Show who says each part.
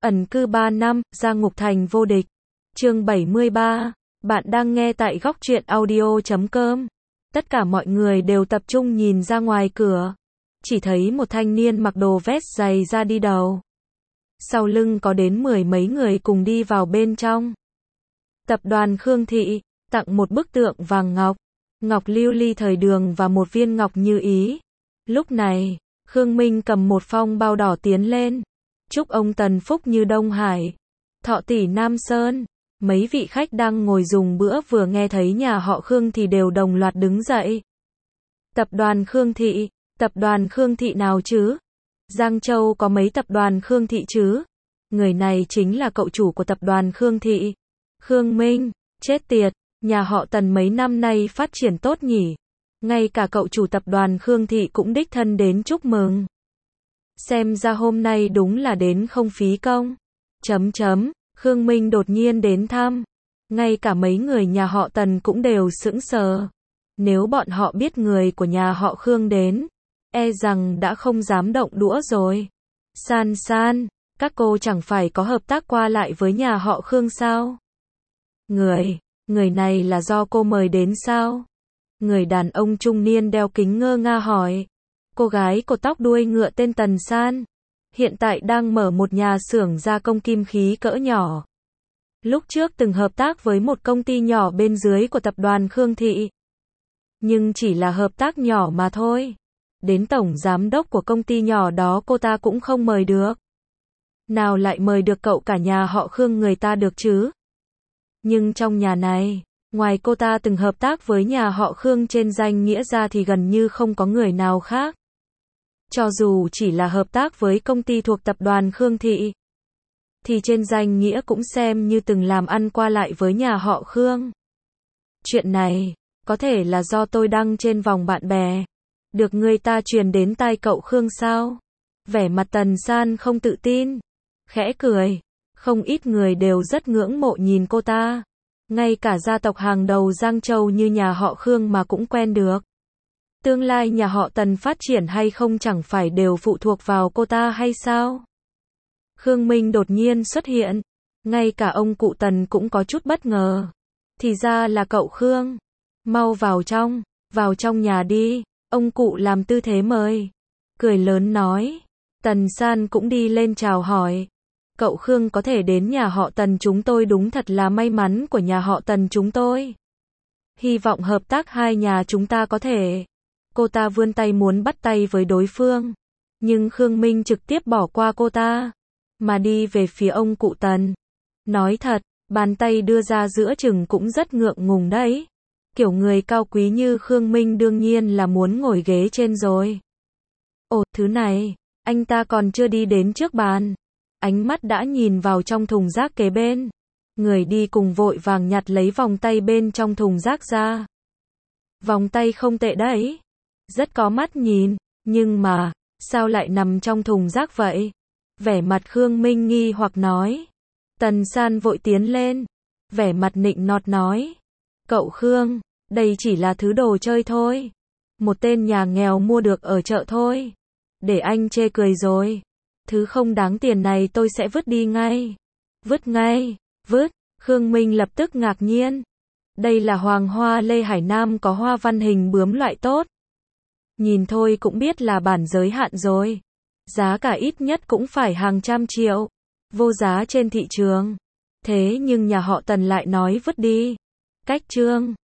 Speaker 1: Ẩn cư 3 năm, ra ngục thành vô địch. Chương 73. Bạn đang nghe tại góc truyện audio.com. Tất cả mọi người đều tập trung nhìn ra ngoài cửa. Chỉ thấy một thanh niên mặc đồ vest dày ra đi đầu. Sau lưng có đến 10 mấy người cùng đi vào bên trong. Tập đoàn Khương Thị tặng một bức tượng vàng ngọc, ngọc lưu ly thời đường và một viên ngọc như ý. Lúc này, Khương Minh cầm một phong bao đỏ tiến lên. Chúc ông Tần phúc như Đông Hải, thọ tỷ Nam Sơn. Mấy vị khách đang ngồi dùng bữa vừa nghe thấy nhà họ Khương thì đều đồng loạt đứng dậy. Tập đoàn Khương Thị, tập đoàn Khương Thị nào chứ? Giang Châu có mấy tập đoàn Khương Thị chứ? Người này chính là cậu chủ của tập đoàn Khương Thị. Khương Minh, chết tiệt, nhà họ Tần mấy năm nay phát triển tốt nhỉ? Ngay cả cậu chủ tập đoàn Khương Thị cũng đích thân đến chúc mừng. Xem ra hôm nay đúng là đến không phí công. Khương Minh đột nhiên đến thăm. Ngay cả mấy người nhà họ Tần cũng đều sững sờ. Nếu bọn họ biết người của nhà họ Khương đến, e rằng đã không dám động đũa rồi. San, các cô chẳng phải có hợp tác qua lại với nhà họ Khương sao? Người này là do cô mời đến sao? Người đàn ông trung niên đeo kính ngơ nga hỏi. Cô gái cột tóc đuôi ngựa tên Tần San, hiện tại đang mở một nhà xưởng gia công kim khí cỡ nhỏ. Lúc trước từng hợp tác với một công ty nhỏ bên dưới của tập đoàn Khương Thị. Nhưng chỉ là hợp tác nhỏ mà thôi. Đến tổng giám đốc của công ty nhỏ đó cô ta cũng không mời được. Nào lại mời được cậu cả nhà họ Khương người ta được chứ? Nhưng trong nhà này, ngoài cô ta từng hợp tác với nhà họ Khương trên danh nghĩa ra thì gần như không có người nào khác. Cho dù chỉ là hợp tác với công ty thuộc tập đoàn Khương Thị, thì trên danh nghĩa cũng xem như từng làm ăn qua lại với nhà họ Khương. Chuyện này, có thể là do tôi đăng trên vòng bạn bè, được người ta truyền đến tai cậu Khương sao? Vẻ mặt Tần San không tự tin, khẽ cười. Không ít người đều rất ngưỡng mộ nhìn cô ta. Ngay cả gia tộc hàng đầu Giang Châu như nhà họ Khương mà cũng quen được. Tương lai nhà họ Tần phát triển hay không chẳng phải đều phụ thuộc vào cô ta hay sao? Khương Minh đột nhiên xuất hiện. Ngay cả ông cụ Tần cũng có chút bất ngờ. Thì ra là cậu Khương. Mau vào trong nhà đi. Ông cụ làm tư thế mời. Cười lớn nói. Tần San cũng đi lên chào hỏi. Cậu Khương có thể đến nhà họ Tần chúng tôi đúng thật là may mắn của nhà họ Tần chúng tôi. Hy vọng hợp tác hai nhà chúng ta có thể. Cô ta vươn tay muốn bắt tay với đối phương. Nhưng Khương Minh trực tiếp bỏ qua cô ta. Mà đi về phía ông cụ Tần. Nói thật, bàn tay đưa ra giữa chừng cũng rất ngượng ngùng đấy. Kiểu người cao quý như Khương Minh đương nhiên là muốn ngồi ghế trên rồi. Ồ, thứ này, anh ta còn chưa đi đến trước bàn. Ánh mắt đã nhìn vào trong thùng rác kế bên. Người đi cùng vội vàng nhặt lấy vòng tay bên trong thùng rác ra. Vòng tay không tệ đấy. Rất có mắt nhìn. Nhưng mà, sao lại nằm trong thùng rác vậy? Vẻ mặt Khương Minh nghi hoặc nói. Tần San vội tiến lên. Vẻ mặt nịnh nọt nói. Cậu Khương, đây chỉ là thứ đồ chơi thôi. Một tên nhà nghèo mua được ở chợ thôi. Để anh chê cười rồi. Thứ không đáng tiền này tôi sẽ vứt đi ngay. Vứt ngay, vứt. Khương Minh lập tức ngạc nhiên. Đây là hoàng hoa Lê Hải Nam có hoa văn hình bướm loại tốt. Nhìn thôi cũng biết là bản giới hạn rồi. Giá cả ít nhất cũng phải hàng trăm triệu. Vô giá trên thị trường. Thế nhưng nhà họ Tần lại nói vứt đi. Cách chương